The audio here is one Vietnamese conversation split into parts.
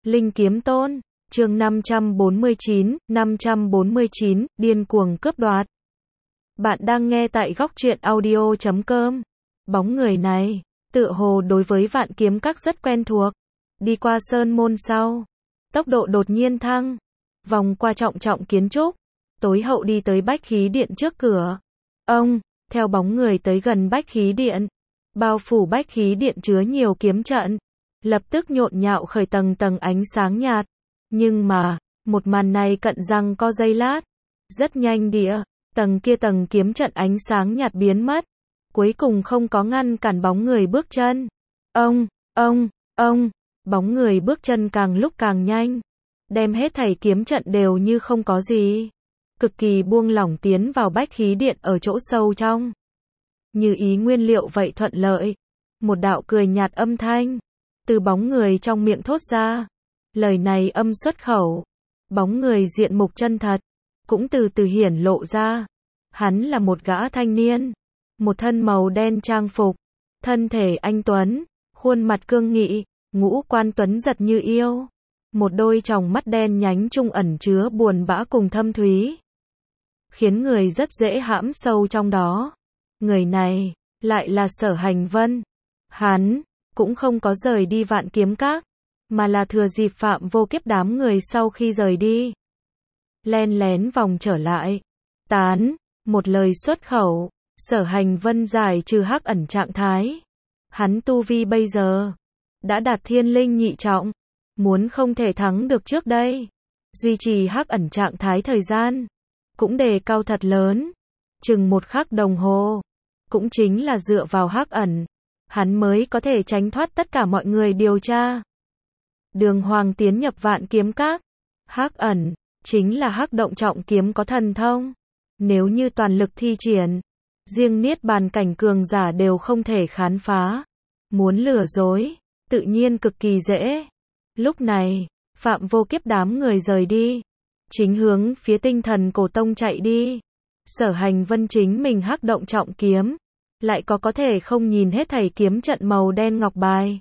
Linh Kiếm Tôn, chương 549, điên cuồng cướp đoạt. Bạn đang nghe tại góc truyện audio.com. Bóng người này, tựa hồ đối với Vạn Kiếm Các rất quen thuộc. Đi qua sơn môn sau, tốc độ đột nhiên thăng, vòng qua trọng kiến trúc, tối hậu đi tới bách khí điện trước cửa. Ông, theo bóng người tới gần bách khí điện, bao phủ bách khí điện chứa nhiều kiếm trận, lập tức nhộn nhạo khởi tầng tầng ánh sáng nhạt. Nhưng mà, một màn này cận răng co giây lát, rất nhanh tầng kiếm trận ánh sáng nhạt biến mất, cuối cùng không có ngăn cản bóng người bước chân. Ông, bóng người bước chân càng lúc càng nhanh, đem hết thảy kiếm trận đều như không có gì, cực kỳ buông lỏng tiến vào bách khí điện ở chỗ sâu trong. Như ý nguyên liệu vậy thuận lợi, một đạo cười nhạt âm thanh từ bóng người trong miệng thốt ra. Lời này âm xuất khẩu, bóng người diện mục chân thật cũng từ từ hiển lộ ra. Hắn là một gã thanh niên, một thân màu đen trang phục, thân thể anh tuấn, khuôn mặt cương nghị, ngũ quan tuấn giật như yêu, một đôi tròng mắt đen nhánh trung ẩn chứa buồn bã cùng thâm thúy, khiến người rất dễ hãm sâu trong đó. Người này lại là Sở Hành Vân. Hắn cũng không có rời đi Vạn Kiếm Các, mà là thừa dịp Phạm Vô Kiếp đám người sau khi rời đi, len lén vòng trở lại. Một lời xuất khẩu, Sở Hành Vân giải trừ hắc ẩn trạng thái. Hắn tu vi bây giờ đã đạt thiên linh nhị trọng, muốn không thể thắng được trước đây, duy trì hắc ẩn trạng thái thời gian cũng đề cao thật lớn, chừng 1 khắc đồng hồ. Cũng chính là dựa vào hắc ẩn, hắn mới có thể tránh thoát tất cả mọi người điều tra, đường hoàng tiến nhập Vạn Kiếm Các. Hắc ẩn chính là hắc động trọng kiếm có thần thông, nếu như toàn lực thi triển, riêng niết bàn cảnh cường giả đều không thể khám phá. Muốn lừa dối, tự nhiên cực kỳ dễ. Lúc này, Phạm Vô Kiếp đám người rời đi, chính hướng phía Tinh Thần Cổ Tông chạy đi. Sở Hành Vân chính mình hắc động trọng kiếm, lại có thể không nhìn hết thảy kiếm trận màu đen ngọc bài.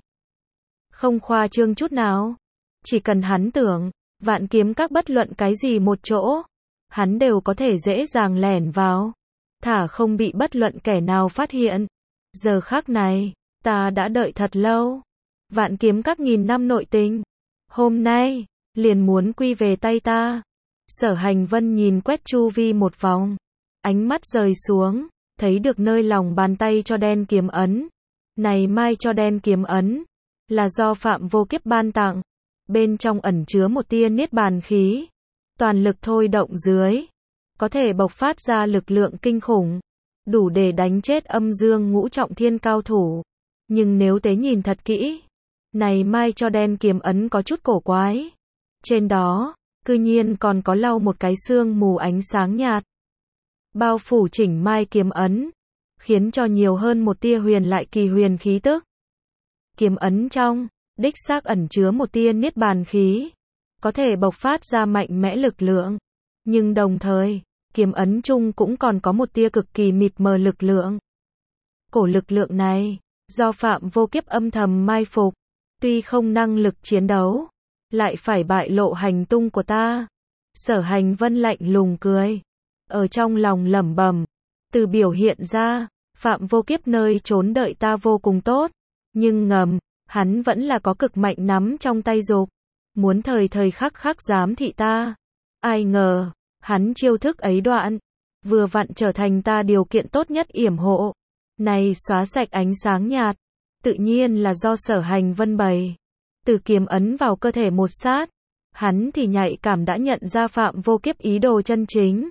Không khoa trương chút nào, chỉ cần hắn tưởng, Vạn Kiếm Các bất luận cái gì một chỗ, hắn đều có thể dễ dàng lẻn vào, thả không bị bất luận kẻ nào phát hiện. Giờ khắc này, ta đã đợi thật lâu. Vạn Kiếm Các nghìn năm nội tình, hôm nay liền muốn quy về tay ta. Sở Hành Vân nhìn quét chu vi một vòng, ánh mắt rời xuống, thấy được nơi lòng bàn tay cho đen kiếm ấn. Này mai cho đen kiếm ấn là do Phạm Vô Kiếp ban tặng, bên trong ẩn chứa một tia niết bàn khí, toàn lực thôi động dưới, có thể bộc phát ra lực lượng kinh khủng, đủ để đánh chết âm dương ngũ trọng thiên cao thủ. Nhưng nếu tế nhìn thật kỹ, này mai cho đen kiếm ấn có chút cổ quái. Trên đó, cư nhiên còn có lau một cái sương mù ánh sáng nhạt, bao phủ chỉnh mai kiếm ấn, khiến cho nhiều hơn một tia huyền lại kỳ huyền khí tức. Kiếm ấn trong, đích xác ẩn chứa một tia niết bàn khí, có thể bộc phát ra mạnh mẽ lực lượng. Nhưng đồng thời, kiếm ấn chung cũng còn có một tia cực kỳ mịt mờ lực lượng. Cổ lực lượng này, do Phạm Vô Kiếp âm thầm mai phục, tuy không năng lực chiến đấu, lại phải bại lộ hành tung của ta. Sở Hành Vân lạnh lùng cười, ở trong lòng lẩm bẩm, từ biểu hiện ra, Phạm Vô Kiếp nơi trốn đợi ta vô cùng tốt, nhưng ngầm, hắn vẫn là có cực mạnh nắm trong tay dục, muốn thời thời khắc khắc giám thị ta. Ai ngờ, hắn chiêu thức ấy đoạn, vừa vặn trở thành ta điều kiện tốt nhất yểm hộ. Này xóa sạch ánh sáng nhạt, tự nhiên là do Sở Hành Vân bày. Từ kiếm ấn vào cơ thể một sát, hắn thì nhạy cảm đã nhận ra Phạm Vô Kiếp ý đồ chân chính.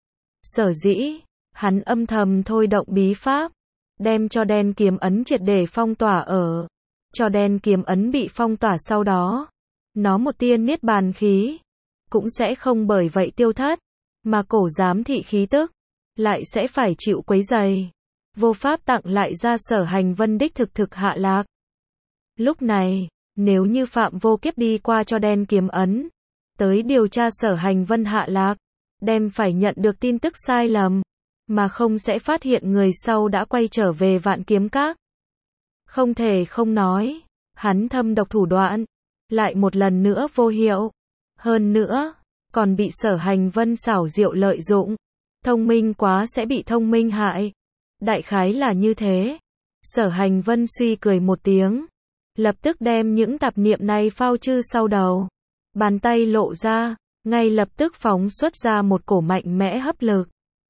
Sở dĩ, hắn âm thầm thôi động bí pháp, đem cho đen kiếm ấn triệt để phong tỏa ở. Cho đen kiếm ấn bị phong tỏa sau đó, nó một tia niết bàn khí, cũng sẽ không bởi vậy tiêu thất, mà cổ giám thị khí tức, lại sẽ phải chịu quấy rầy. Vô pháp tặng lại ra Sở Hành Vân đích thực hạ lạc. Lúc này, nếu như Phạm Vô Kiếp đi qua cho đen kiếm ấn, tới điều tra Sở Hành Vân hạ lạc, đem phải nhận được tin tức sai lầm, mà không sẽ phát hiện người sau đã quay trở về Vạn Kiếm Các. Không thể không nói, hắn thâm độc thủ đoạn, lại một lần nữa vô hiệu. Hơn nữa, còn bị Sở Hành Vân xảo diệu lợi dụng. Thông minh quá sẽ bị thông minh hại. Đại khái là như thế. Sở Hành Vân suy cười một tiếng. Lập tức đem những tạp niệm này phao chư sau đầu. Bàn tay lộ ra, ngay lập tức phóng xuất ra một cổ mạnh mẽ hấp lực.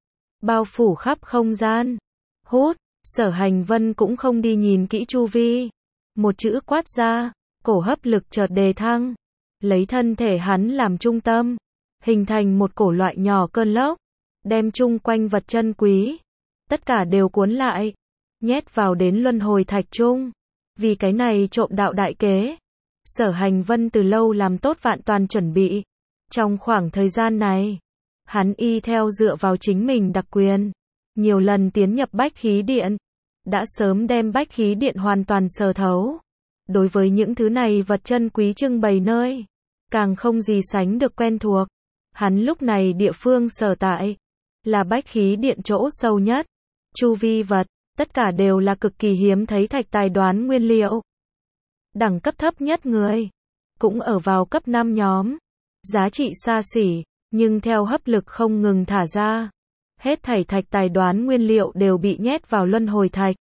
Bao phủ khắp không gian. Hút, Sở Hành Vân cũng không đi nhìn kỹ chu vi. Một chữ quát ra, cổ hấp lực chợt đề thăng. Lấy thân thể hắn làm trung tâm. Hình thành một cổ loại nhỏ cơn lốc. Đem chung quanh vật chân quý. Tất cả đều cuốn lại. Nhét vào đến luân hồi thạch chung. Vì cái này trộm đạo đại kế. Sở Hành Vân từ lâu làm tốt vạn toàn chuẩn bị. Trong khoảng thời gian này, hắn y theo dựa vào chính mình đặc quyền. Nhiều lần tiến nhập bách khí điện. Đã sớm đem bách khí điện hoàn toàn sờ thấu. Đối với những thứ này vật chân quý trưng bày nơi, càng không gì sánh được quen thuộc. Hắn lúc này địa phương sở tại, là bách khí điện chỗ sâu nhất. Chu vi vật, tất cả đều là cực kỳ hiếm thấy thạch tài đoán nguyên liệu. Đẳng cấp thấp nhất người, cũng ở vào cấp 5 nhóm. Giá trị xa xỉ, nhưng theo hấp lực không ngừng thả ra. Hết thảy thạch tài đoán nguyên liệu đều bị nhét vào luân hồi thạch.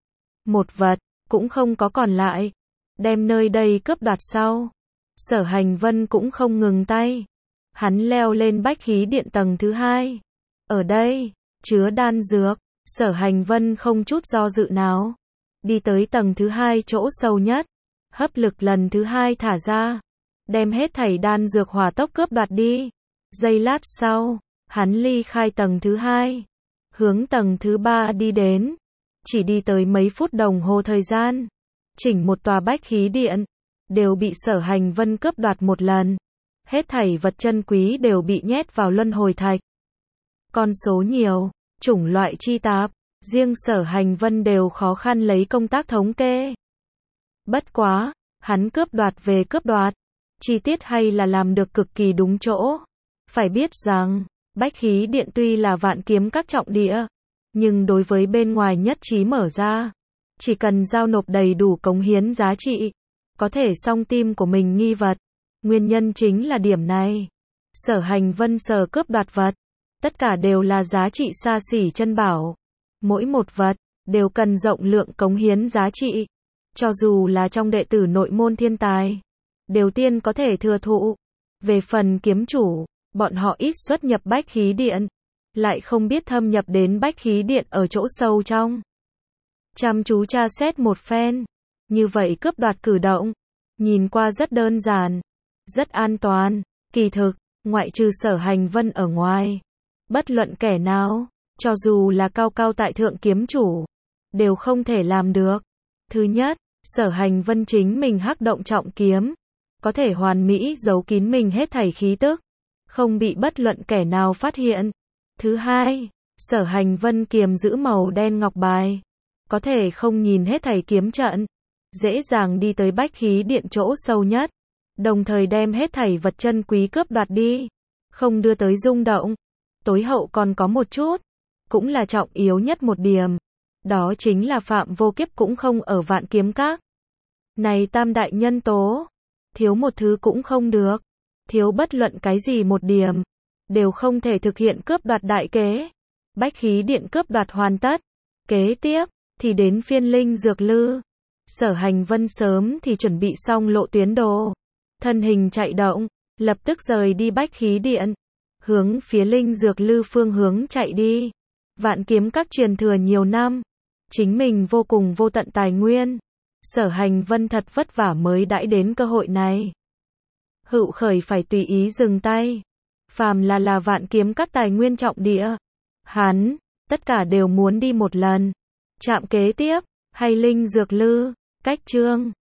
Một vật, cũng không có còn lại. Đem nơi đây cướp đoạt sau. Sở Hành Vân cũng không ngừng tay. Hắn leo lên bách khí điện tầng thứ 2. Ở đây, chứa đan dược. Sở Hành Vân không chút do dự nào. Đi tới tầng thứ 2 chỗ sâu nhất. Hấp lực lần thứ 2 thả ra. Đem hết thảy đan dược hỏa tốc cướp đoạt đi. Giây lát sau, hắn ly khai tầng thứ 2. Hướng tầng thứ 3 đi đến. Chỉ đi tới mấy phút đồng hồ thời gian. Chỉnh một tòa bách khí điện. Đều bị Sở Hành Vân cướp đoạt một lần. Hết thảy vật chân quý đều bị nhét vào luân hồi thạch. Con số nhiều, chủng loại chi tạp, riêng Sở Hành Vân đều khó khăn lấy công tác thống kê. Bất quá, hắn cướp đoạt về cướp đoạt, chi tiết hay là làm được cực kỳ đúng chỗ. Phải biết rằng, bách khí điện tuy là vạn kiếm các trọng địa, nhưng đối với bên ngoài nhất trí mở ra, chỉ cần giao nộp đầy đủ cống hiến giá trị, có thể song tim của mình nghi vật. Nguyên nhân chính là điểm này. Sở Hành Vân sở cướp đoạt vật, tất cả đều là giá trị xa xỉ chân bảo. Mỗi một vật, đều cần rộng lượng cống hiến giá trị. Cho dù là trong đệ tử nội môn thiên tài, đều tiên có thể thừa thụ. Về phần kiếm chủ, bọn họ ít xuất nhập bách khí điện, lại không biết thâm nhập đến bách khí điện ở chỗ sâu trong. Chăm chú tra xét một phen, như vậy cướp đoạt cử động, nhìn qua rất đơn giản, rất an toàn. Kỳ thực, ngoại trừ Sở Hành Vân ở ngoài, bất luận kẻ nào, cho dù là cao cao tại thượng kiếm chủ, đều không thể làm được. Thứ nhất, Sở Hành Vân chính mình hắc động trọng kiếm, có thể hoàn mỹ giấu kín mình hết thảy khí tức, không bị bất luận kẻ nào phát hiện. Thứ hai, Sở Hành Vân kiềm giữ màu đen ngọc bài, có thể không nhìn hết thảy kiếm trận, dễ dàng đi tới bách khí điện chỗ sâu nhất, đồng thời đem hết thảy vật chân quý cướp đoạt đi, không đưa tới rung động. Tối hậu còn có một chút, cũng là trọng yếu nhất một điểm, đó chính là Phạm Vô Kiếp cũng không ở Vạn Kiếm Các. Này tam đại nhân tố, thiếu một thứ cũng không được, thiếu bất luận cái gì một điểm, đều không thể thực hiện cướp đoạt đại kế. Bách khí điện cướp đoạt hoàn tất, kế tiếp thì đến phiên Linh Dược Lư. Sở Hành Vân sớm thì chuẩn bị xong lộ tuyến đồ, thân hình chạy động, lập tức rời đi bách khí điện, hướng phía Linh Dược Lư phương hướng chạy đi. Vạn Kiếm Các truyền thừa nhiều năm, chính mình vô cùng vô tận tài nguyên, Sở Hành Vân thật vất vả mới đãi đến cơ hội này. Hữu khởi phải tùy ý dừng tay. Phàm là Vạn Kiếm Các tài nguyên trọng địa, hắn tất cả đều muốn đi một lần. Trạm kế tiếp, hay Linh Dược Lư, cách chương